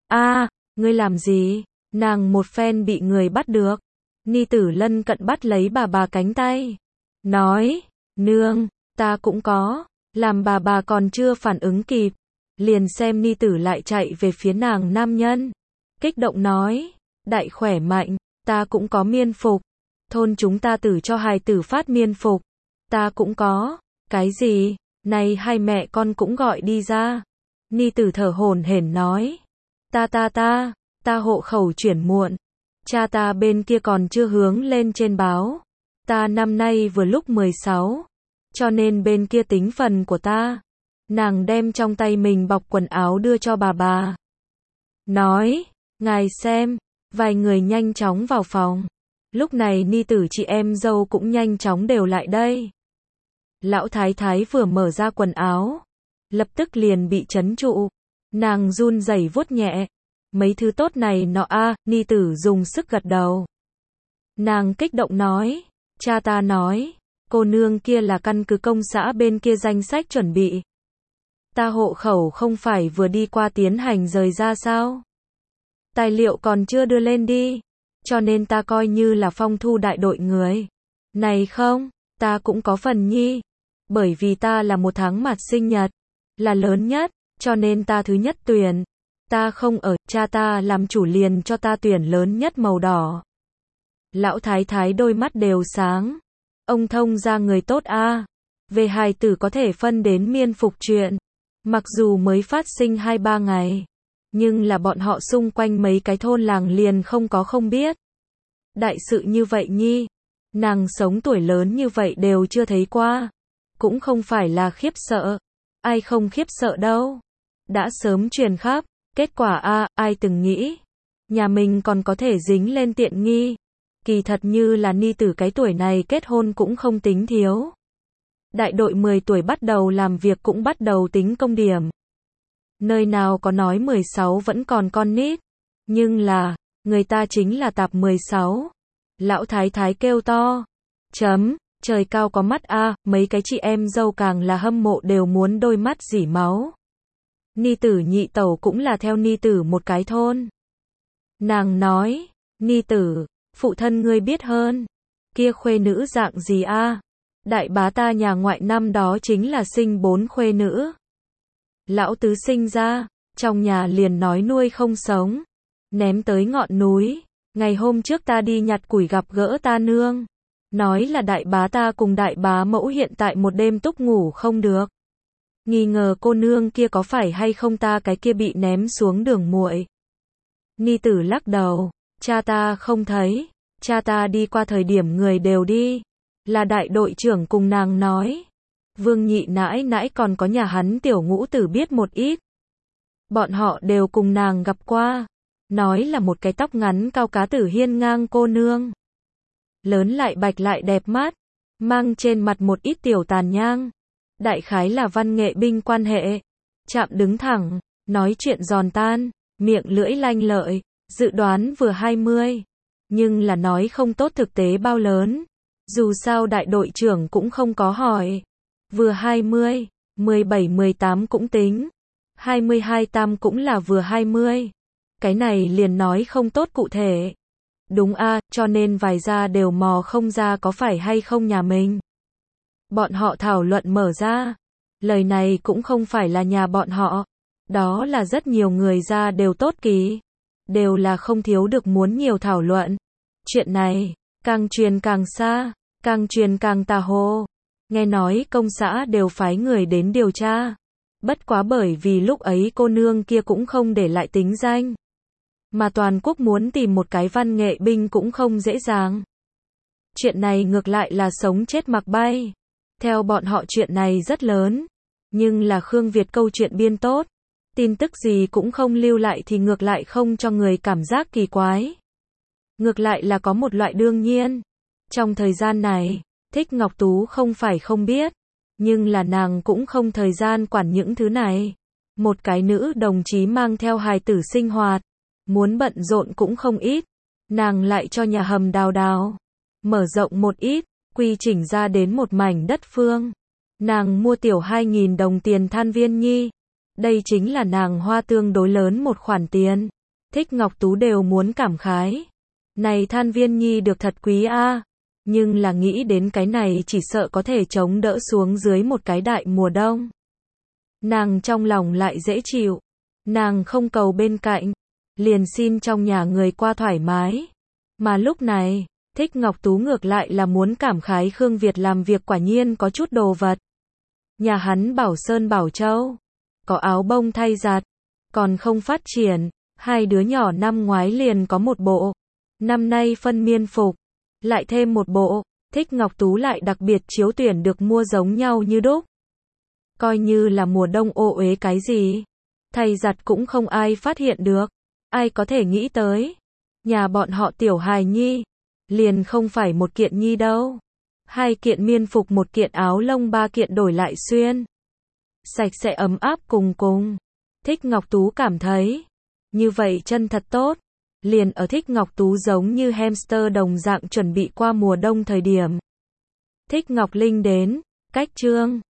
Ngươi làm gì? Nàng một phen bị người bắt được. Ni tử lân cận bắt lấy bà cánh tay. Nói, nương, ta cũng có. Làm bà còn chưa phản ứng kịp. Liền xem ni tử lại chạy về phía nàng nam nhân. Kích động nói, đại khỏe mạnh, ta cũng có miên phục. Thôn chúng ta tử cho hài tử phát miên phục. Ta cũng có. Cái gì? Này hai mẹ con cũng gọi đi ra. Ni tử thở hổn hển nói. Ta hộ khẩu chuyển muộn. Cha ta bên kia còn chưa hướng lên trên báo. Ta năm nay vừa lúc 16. Cho nên bên kia tính phần của ta. Nàng đem trong tay mình bọc quần áo đưa cho bà. Nói, ngài xem. Vài người nhanh chóng vào phòng. Lúc này ni tử chị em dâu cũng nhanh chóng đều lại đây. Lão thái thái vừa mở ra quần áo. Lập tức liền bị trấn trụ. Nàng run rẩy vuốt nhẹ. Mấy thứ tốt này nọ ni tử dùng sức gật đầu. Nàng kích động nói. Cha ta nói. Cô nương kia là căn cứ công xã bên kia danh sách chuẩn bị. Ta hộ khẩu không phải vừa đi qua tiến hành rời ra sao? Tài liệu còn chưa đưa lên đi. Cho nên ta coi như là phong thu đại đội người. Này không, ta cũng có phần nhi. Bởi vì ta là một tháng mặt sinh nhật. Là lớn nhất, cho nên ta thứ nhất tuyển. Ta không ở, cha ta làm chủ liền cho ta tuyển lớn nhất màu đỏ. Lão thái thái đôi mắt đều sáng. Ông thông ra người tốt Về hài tử có thể phân đến miên phục chuyện. Mặc dù mới phát sinh 2-3 ngày. Nhưng là bọn họ xung quanh mấy cái thôn làng liền không có không biết. Đại sự như vậy nhi. Nàng sống tuổi lớn như vậy đều chưa thấy qua. Cũng không phải là khiếp sợ. Ai không khiếp sợ đâu. Đã sớm truyền khắp. Kết quả ai từng nghĩ. Nhà mình còn có thể dính lên tiện nghi. Kỳ thật như là ni tử cái tuổi này kết hôn cũng không tính thiếu. Đại đội 10 tuổi bắt đầu làm việc cũng bắt đầu tính công điểm. Nơi nào có nói 16 vẫn còn con nít. Nhưng là, người ta chính là tạp 16. Lão thái thái kêu to. Trời cao có mắt mấy cái chị em dâu càng là hâm mộ đều muốn đôi mắt rỉ máu. Ni tử nhị tẩu cũng là theo ni tử một cái thôn. Nàng nói, ni tử, phụ thân ngươi biết hơn. Kia khuê nữ dạng gì Đại bá ta nhà ngoại năm đó chính là sinh 4 khuê nữ. Lão tứ sinh ra, trong nhà liền nói nuôi không sống. Ném tới ngọn núi. Ngày hôm trước ta đi nhặt củi gặp gỡ ta nương. Nói là đại bá ta cùng đại bá mẫu hiện tại một đêm túc ngủ không được. nghi ngờ cô nương kia có phải hay không ta cái kia bị ném xuống đường muội. Ni tử lắc đầu, cha ta không thấy, cha ta đi qua thời điểm người đều đi, là đại đội trưởng cùng nàng nói. Vương nhị nãi nãi còn có nhà hắn tiểu ngũ tử biết một ít. Bọn họ đều cùng nàng gặp qua, nói là một cái tóc ngắn cao cá tử hiên ngang cô nương. Lớn lại bạch lại đẹp mắt, mang trên mặt một ít tiểu tàn nhang. Đại khái là văn nghệ binh quan hệ, chạm đứng thẳng, nói chuyện giòn tan, miệng lưỡi lanh lợi, dự đoán vừa 20, nhưng là nói không tốt thực tế bao lớn. Dù sao đại đội trưởng cũng không có hỏi. Vừa 20, 17-18 cũng tính, 22 tam cũng là vừa 20. Cái này liền nói không tốt cụ thể. Đúng a, cho nên vài gia đều mò không ra có phải hay không nhà mình. Bọn họ thảo luận mở ra. Lời này cũng không phải là nhà bọn họ. Đó là rất nhiều người ra đều tốt kỳ. Đều là không thiếu được muốn nhiều thảo luận. Chuyện này, càng truyền càng xa, càng truyền càng tà hồ. Nghe nói công xã đều phái người đến điều tra. Bất quá bởi vì lúc ấy cô nương kia cũng không để lại tính danh. Mà toàn quốc muốn tìm một cái văn nghệ binh cũng không dễ dàng. Chuyện này ngược lại là sống chết mặc bay. Theo bọn họ chuyện này rất lớn. Nhưng là Khương Việt câu chuyện biên tốt. Tin tức gì cũng không lưu lại thì ngược lại không cho người cảm giác kỳ quái. Ngược lại là có một loại đương nhiên. Trong thời gian này, Thích Ngọc Tú không phải không biết. Nhưng là nàng cũng không thời gian quản những thứ này. Một cái nữ đồng chí mang theo hài tử sinh hoạt. Muốn bận rộn cũng không ít. Nàng lại cho nhà hầm đào đào. Mở rộng một ít, quy chỉnh ra đến một mảnh đất phương. Nàng mua tiểu 2.000 đồng tiền than viên nhi. Đây chính là nàng hoa tương đối lớn một khoản tiền. Thích Ngọc Tú đều muốn cảm khái. Này than viên nhi được thật quý a. Nhưng là nghĩ đến cái này chỉ sợ có thể chống đỡ xuống dưới một cái đại mùa đông. Nàng trong lòng lại dễ chịu. Nàng không cầu bên cạnh. Liền xin trong nhà người qua thoải mái. Mà lúc này, Thích Ngọc Tú ngược lại là muốn cảm khái Khương Việt làm việc quả nhiên có chút đồ vật. Nhà hắn Bảo Sơn Bảo Châu. Có áo bông thay giặt. Còn không phát triển. Hai đứa nhỏ năm ngoái liền có một bộ. Năm nay phân miên phục. Lại thêm một bộ. Thích Ngọc Tú lại đặc biệt chiếu tuyển được mua giống nhau như đúc. Coi như là mùa đông ô uế cái gì. Thay giặt cũng không ai phát hiện được. Ai có thể nghĩ tới. Nhà bọn họ tiểu hài nhi. Liền không phải một kiện nhi đâu. 2 kiện miên phục, 1 kiện áo lông, 3 kiện đổi lại xuyên. Sạch sẽ ấm áp cùng cùng. Thích Ngọc Tú cảm thấy. Như vậy chân thật tốt. Liền ở Thích Ngọc Tú giống như hamster đồng dạng chuẩn bị qua mùa đông thời điểm. Thích Ngọc Linh đến. Cách chương.